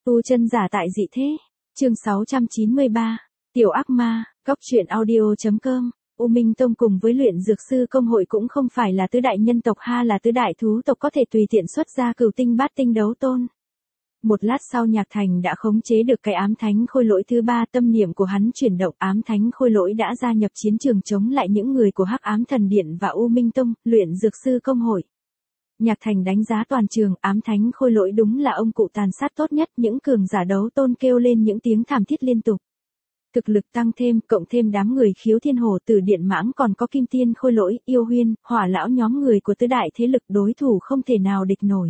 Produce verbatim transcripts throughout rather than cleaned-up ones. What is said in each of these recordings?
Tu chân giả tại dị thế. Chương sáu trăm chín mươi ba. Tiểu ác ma, góc truyện audio.com. U Minh Tông cùng với luyện dược sư công hội cũng không phải là tứ đại nhân tộc ha là tứ đại thú tộc có thể tùy tiện xuất ra cửu tinh bát tinh đấu tôn. Một lát sau Nhạc Thành đã khống chế được cái ám thánh khôi lỗi thứ ba, tâm niệm của hắn chuyển động, ám thánh khôi lỗi đã gia nhập chiến trường chống lại những người của Hắc Ám Thần Điện và U Minh Tông, luyện dược sư công hội. Nhạc Thành đánh giá toàn trường, ám thánh khôi lỗi đúng là ông cụ tàn sát tốt nhất, những cường giả đấu tôn kêu lên những tiếng thảm thiết liên tục. Thực lực tăng thêm, cộng thêm đám người Khiếu Thiên Hồ Tử Điện Mãng còn có Kim Tiên khôi lỗi, Yêu Huyên, Hỏa lão nhóm người của tứ đại thế lực đối thủ không thể nào địch nổi.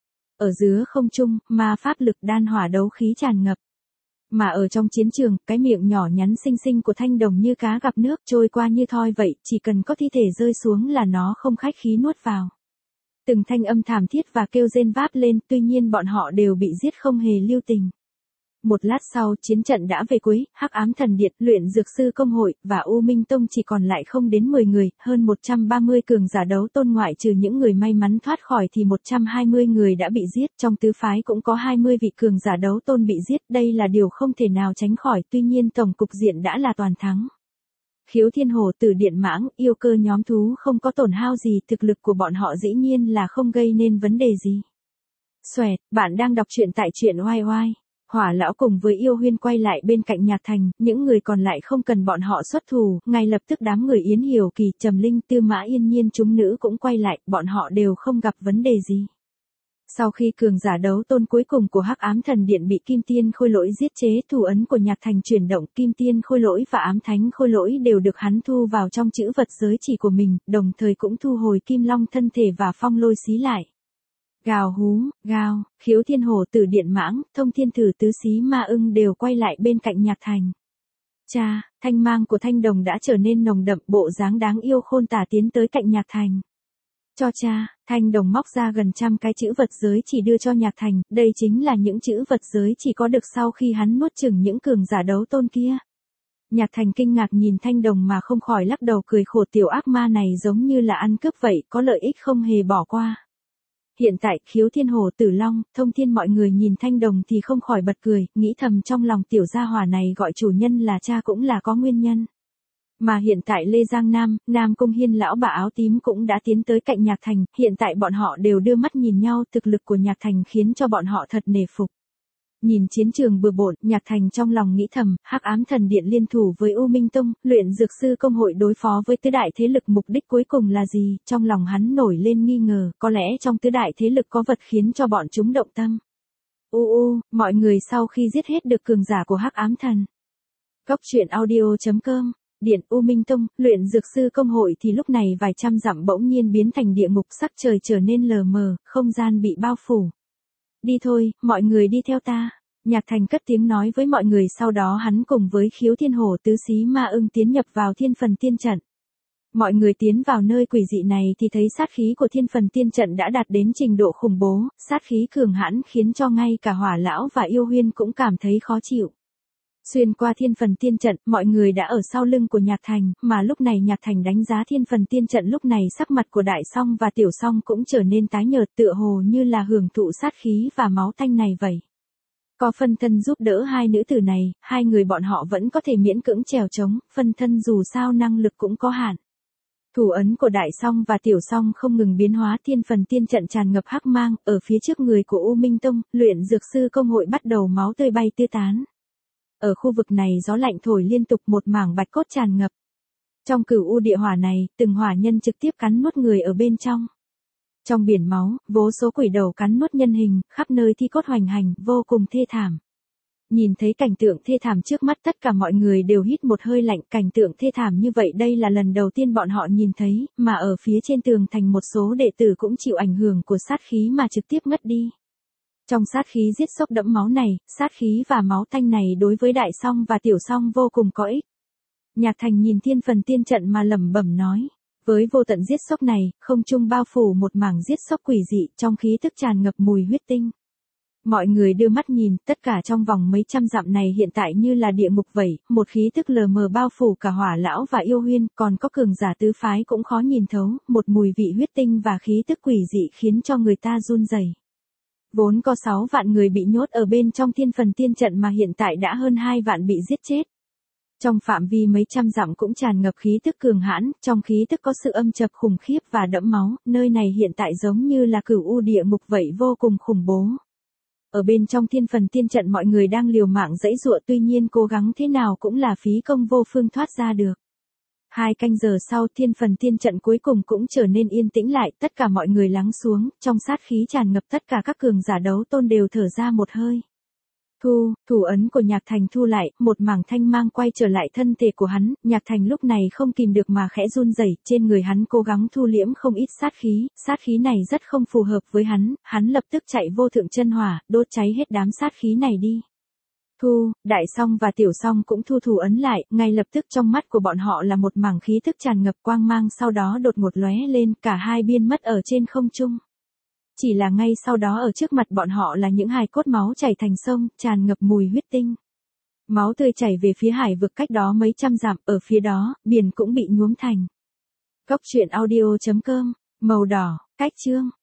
Ở giữa không trung, ma pháp lực đan hỏa đấu khí tràn ngập. Mà ở trong chiến trường, cái miệng nhỏ nhắn xinh xinh của Thanh Đồng như cá gặp nước trôi qua như thoi vậy, chỉ cần có thi thể rơi xuống là nó không khách khí nuốt vào. Từng thanh âm thảm thiết và kêu rên váp lên, tuy nhiên bọn họ đều bị giết không hề lưu tình. Một lát sau, chiến trận đã về cuối, Hắc Ám Thần Điện, luyện dược sư công hội và U Minh Tông chỉ còn lại không đến mười người, hơn một trăm ba mươi cường giả đấu tôn ngoại trừ những người may mắn thoát khỏi thì một trăm hai mươi người đã bị giết, trong tứ phái cũng có hai mươi vị cường giả đấu tôn bị giết, đây là điều không thể nào tránh khỏi, tuy nhiên tổng cục diện đã là toàn thắng. Khiếu Thiên Hồ Tử Điện Mãng, yêu cơ nhóm thú không có tổn hao gì, thực lực của bọn họ dĩ nhiên là không gây nên vấn đề gì. Xoẹt, bạn đang đọc truyện tại truyện oai oai. Hỏa lão cùng với Yêu Huyên quay lại bên cạnh Nhạc Thành, những người còn lại không cần bọn họ xuất thủ, ngay lập tức đám người Yến Hiểu Kỳ, Trầm Linh, Tư Mã Yên Nhiên chúng nữ cũng quay lại, bọn họ đều không gặp vấn đề gì. Sau khi cường giả đấu tôn cuối cùng của Hắc Ám Thần Điện bị Kim Tiên khôi lỗi giết chế, thủ ấn của Nhạc Thành chuyển động, Kim Tiên khôi lỗi và ám thánh khôi lỗi đều được hắn thu vào trong chữ vật giới chỉ của mình, đồng thời cũng thu hồi Kim Long thân thể và phong lôi xí lại. Gào hú, gào, Khiếu Thiên Hồ Tử Điện Mãng, Thông Thiên Thử Tứ Xí Ma Ưng đều quay lại bên cạnh Nhạc Thành. Cha, thanh mang của Thanh Đồng đã trở nên nồng đậm, bộ dáng đáng yêu khôn tả tiến tới cạnh Nhạc Thành. Cho cha, Thanh Đồng móc ra gần trăm cái chữ vật giới chỉ đưa cho Nhạc Thành, đây chính là những chữ vật giới chỉ có được sau khi hắn nuốt chửng những cường giả đấu tôn kia. Nhạc Thành kinh ngạc nhìn Thanh Đồng mà không khỏi lắc đầu cười khổ, tiểu ác ma này giống như là ăn cướp vậy, có lợi ích không hề bỏ qua. Hiện tại, Khiếu Thiên Hồ Tử Long, Thông Thiên mọi người nhìn Thanh Đồng thì không khỏi bật cười, nghĩ thầm trong lòng tiểu gia hỏa này gọi chủ nhân là cha cũng là có nguyên nhân. Mà hiện tại Lê Giang Nam, Nam Cung Hiên lão bà áo tím cũng đã tiến tới cạnh Nhạc Thành, hiện tại bọn họ đều đưa mắt nhìn nhau, thực lực của Nhạc Thành khiến cho bọn họ thật nể phục. Nhìn chiến trường bừa bộn, Nhạc Thành trong lòng nghĩ thầm, Hắc Ám Thần Điện liên thủ với U Minh Tông, luyện dược sư công hội đối phó với tứ đại thế lực, mục đích cuối cùng là gì? Trong lòng hắn nổi lên nghi ngờ, có lẽ trong tứ đại thế lực có vật khiến cho bọn chúng động tâm. U u, mọi người sau khi giết hết được cường giả của Hắc Ám Thần. Góc truyện audio.com. Điện U Minh Tông, luyện dược sư công hội thì lúc này vài trăm dặm bỗng nhiên biến thành địa ngục, sắc trời trở nên lờ mờ, không gian bị bao phủ. Đi thôi, mọi người đi theo ta. Nhạc Thành cất tiếng nói với mọi người, sau đó hắn cùng với Khiếu Thiên Hồ Tứ Xí Ma Ưng tiến nhập vào Thiên Phần Tiên Trận. Mọi người tiến vào nơi quỷ dị này thì thấy sát khí của Thiên Phần Tiên Trận đã đạt đến trình độ khủng bố, sát khí cường hãn khiến cho ngay cả Hỏa lão và Yêu Huyên cũng cảm thấy khó chịu. Xuyên qua Thiên Phần Tiên Trận, mọi người đã ở sau lưng của Nhạc Thành, mà lúc này Nhạc Thành đánh giá Thiên Phần Tiên Trận, lúc này sắc mặt của Đại Song và Tiểu Song cũng trở nên tái nhợt, tựa hồ như là hưởng thụ sát khí và máu tanh này vậy. Có phân thân giúp đỡ hai nữ tử này, hai người bọn họ vẫn có thể miễn cưỡng trèo trống, phân thân dù sao năng lực cũng có hạn. Thủ ấn của Đại Song và Tiểu Song không ngừng biến hóa, Thiên Phần Tiên Trận tràn ngập hắc mang, ở phía trước người của U Minh Tông, luyện dược sư công hội bắt đầu máu tươi bay tứ tán. Ở khu vực này gió lạnh thổi liên tục, một mảng bạch cốt tràn ngập. Trong cửu u địa hỏa này, từng hỏa nhân trực tiếp cắn nuốt người ở bên trong. Trong biển máu, vô số quỷ đầu cắn nuốt nhân hình, khắp nơi thi cốt hoành hành, vô cùng thê thảm. Nhìn thấy cảnh tượng thê thảm trước mắt, tất cả mọi người đều hít một hơi lạnh, cảnh tượng thê thảm như vậy đây là lần đầu tiên bọn họ nhìn thấy, mà ở phía trên tường thành một số đệ tử cũng chịu ảnh hưởng của sát khí mà trực tiếp ngất đi. Trong sát khí giết sốc đẫm máu này, sát khí và máu tanh này đối với Đại Song và Tiểu Song vô cùng có ích. Nhạc Thành nhìn Thiên Phần Tiên Trận mà lẩm bẩm nói, với vô tận giết sốc này, không trung bao phủ một mảng giết sốc quỷ dị, trong khí tức tràn ngập mùi huyết tinh. Mọi người đưa mắt nhìn, tất cả trong vòng mấy trăm dặm này hiện tại như là địa ngục vậy, một khí tức lờ mờ bao phủ cả Hỏa lão và Yêu Huyên, còn có cường giả tứ phái cũng khó nhìn thấu, một mùi vị huyết tinh và khí tức quỷ dị khiến cho người ta run rẩy. Vốn có sáu vạn người bị nhốt ở bên trong thiên phần tiên trận mà hiện tại đã hơn hai vạn bị giết chết. Trong phạm vi mấy trăm dặm cũng tràn ngập khí tức cường hãn, trong khí tức có sự âm chập khủng khiếp và đẫm máu, nơi này hiện tại giống như là cửu u địa ngục vậy, vô cùng khủng bố. Ở bên trong thiên phần tiên trận mọi người đang liều mạng giãy giụa, tuy nhiên cố gắng thế nào cũng là phí công vô phương thoát ra được. Hai canh giờ sau, thiên phần tiên trận cuối cùng cũng trở nên yên tĩnh lại, tất cả mọi người lắng xuống, trong sát khí tràn ngập, tất cả các cường giả đấu tôn đều thở ra một hơi. Thu, thủ ấn của Nhạc Thành thu lại, một mảng thanh mang quay trở lại thân thể của hắn, Nhạc Thành lúc này không kìm được mà khẽ run rẩy, trên người hắn cố gắng thu liễm không ít sát khí, sát khí này rất không phù hợp với hắn, hắn lập tức chạy vô thượng chân hỏa, đốt cháy hết đám sát khí này đi. Thu, Đại Song và Tiểu Song cũng thu thủ ấn lại, ngay lập tức trong mắt của bọn họ là một mảng khí thức tràn ngập quang mang, sau đó đột ngột lóe lên, cả hai biến mất ở trên không trung. Chỉ là ngay sau đó ở trước mặt bọn họ là những hài cốt máu chảy thành sông, tràn ngập mùi huyết tinh. Máu tươi chảy về phía hải vực cách đó mấy trăm dặm, ở phía đó, biển cũng bị nhuốm thành. Cốc truyện audio chấm com, màu đỏ, cách chương.